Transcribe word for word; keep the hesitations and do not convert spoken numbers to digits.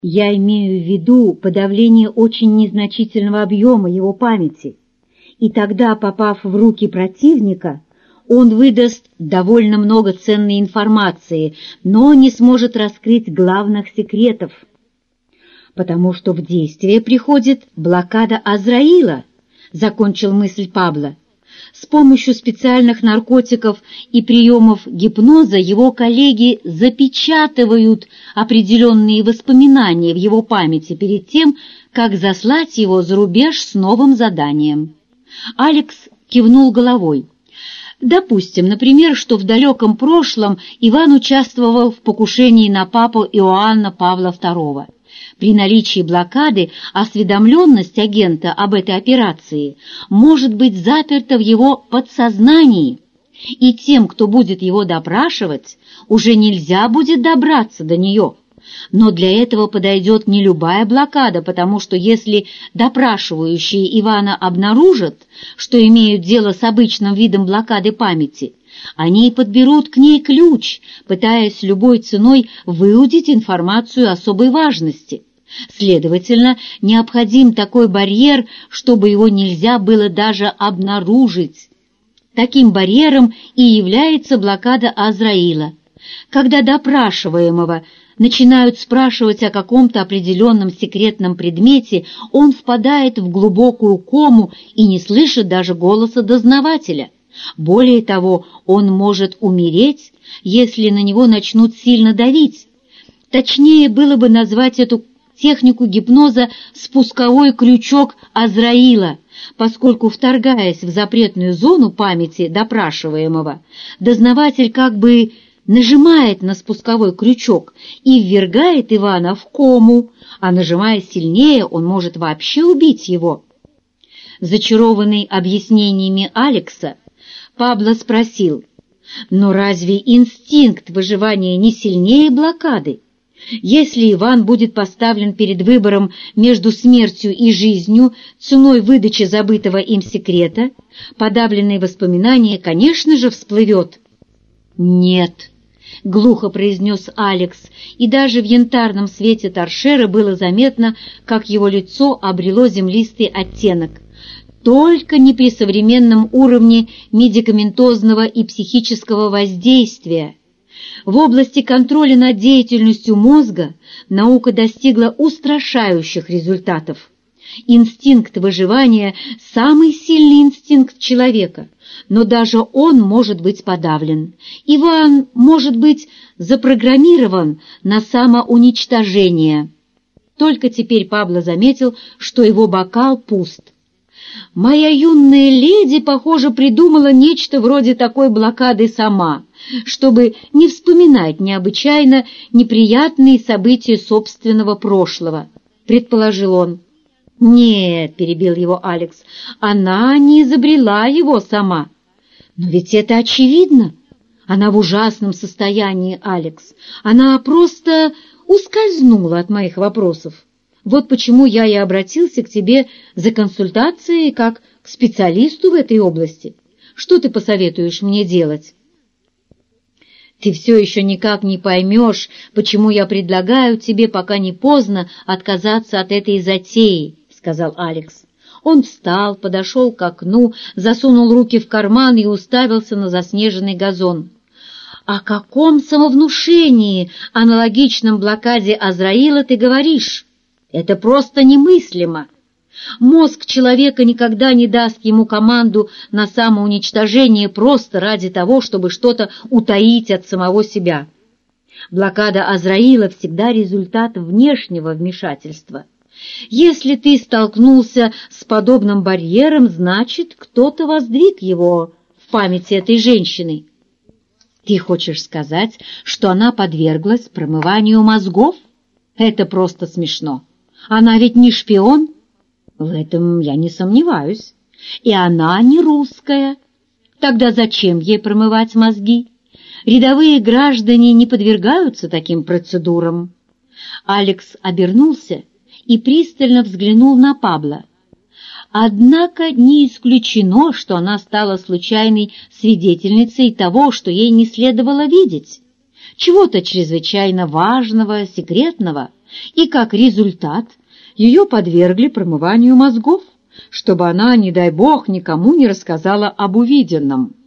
Я имею в виду подавление очень незначительного объема его памяти, и тогда, попав в руки противника, он выдаст довольно много ценной информации, но не сможет раскрыть главных секретов, потому что в действие приходит блокада Азраила, закончил мысль Пабло. С помощью специальных наркотиков и приемов гипноза его коллеги запечатывают определенные воспоминания в его памяти перед тем, как заслать его за рубеж с новым заданием. Алекс кивнул головой. Допустим, например, что в далеком прошлом Иван участвовал в покушении на папу Иоанна Павла второго. При наличии блокады осведомленность агента об этой операции может быть заперта в его подсознании, и тем, кто будет его допрашивать, уже нельзя будет добраться до нее. Но для этого подойдет не любая блокада, потому что если допрашивающие Ивана обнаружат, что имеют дело с обычным видом блокады памяти, они подберут к ней ключ, пытаясь любой ценой выудить информацию особой важности. Следовательно, необходим такой барьер, чтобы его нельзя было даже обнаружить. Таким барьером и является блокада Азраила. Когда допрашиваемого начинают спрашивать о каком-то определенном секретном предмете, он впадает в глубокую кому и не слышит даже голоса дознавателя. Более того, он может умереть, если на него начнут сильно давить. Точнее было бы назвать эту технику гипноза «спусковой крючок Азраила», поскольку, вторгаясь в запретную зону памяти допрашиваемого, дознаватель как бы нажимает на спусковой крючок и ввергает Ивана в кому, а нажимая сильнее, он может вообще убить его. Зачарованный объяснениями Алекса, Пабло спросил: «Но разве инстинкт выживания не сильнее блокады? Если Иван будет поставлен перед выбором между смертью и жизнью ценой выдачи забытого им секрета, подавленные воспоминания, конечно же, всплывет». «Нет», — глухо произнес Алекс, и даже в янтарном свете торшера было заметно, как его лицо обрело землистый оттенок. «Только не при современном уровне медикаментозного и психического воздействия. В области контроля над деятельностью мозга наука достигла устрашающих результатов. Инстинкт выживания – самый сильный инстинкт человека, но даже он может быть подавлен. Иван может быть запрограммирован на самоуничтожение». Только теперь Пабло заметил, что его бокал пуст. «Моя юная леди, похоже, придумала нечто вроде такой блокады сама, чтобы не вспоминать необычайно неприятные события собственного прошлого», — предположил он. «Нет», — перебил его Алекс, — «она не изобрела его сама». «Но ведь это очевидно. Она в ужасном состоянии, Алекс. Она просто ускользнула от моих вопросов. Вот почему я и обратился к тебе за консультацией как к специалисту в этой области. Что ты посоветуешь мне делать?» «Ты все еще никак не поймешь, почему я предлагаю тебе, пока не поздно, отказаться от этой затеи», — сказал Алекс. Он встал, подошел к окну, засунул руки в карман и уставился на заснеженный газон. «О каком самовнушении, аналогичном блокаде Азраила, ты говоришь? Это просто немыслимо. Мозг человека никогда не даст ему команду на самоуничтожение просто ради того, чтобы что-то утаить от самого себя. Блокада Азраила всегда результат внешнего вмешательства. Если ты столкнулся с подобным барьером, значит, кто-то воздвиг его в памяти этой женщины. Ты хочешь сказать, что она подверглась промыванию мозгов? Это просто смешно. Она ведь не шпион?» «В этом я не сомневаюсь. И она не русская. Тогда зачем ей промывать мозги? Рядовые граждане не подвергаются таким процедурам». Алекс обернулся и пристально взглянул на Пабло. Однако не исключено, что она стала случайной свидетельницей того, что ей не следовало видеть. Чего-то чрезвычайно важного, секретного, и как результат ее подвергли промыванию мозгов, чтобы она, не дай бог, никому не рассказала об увиденном.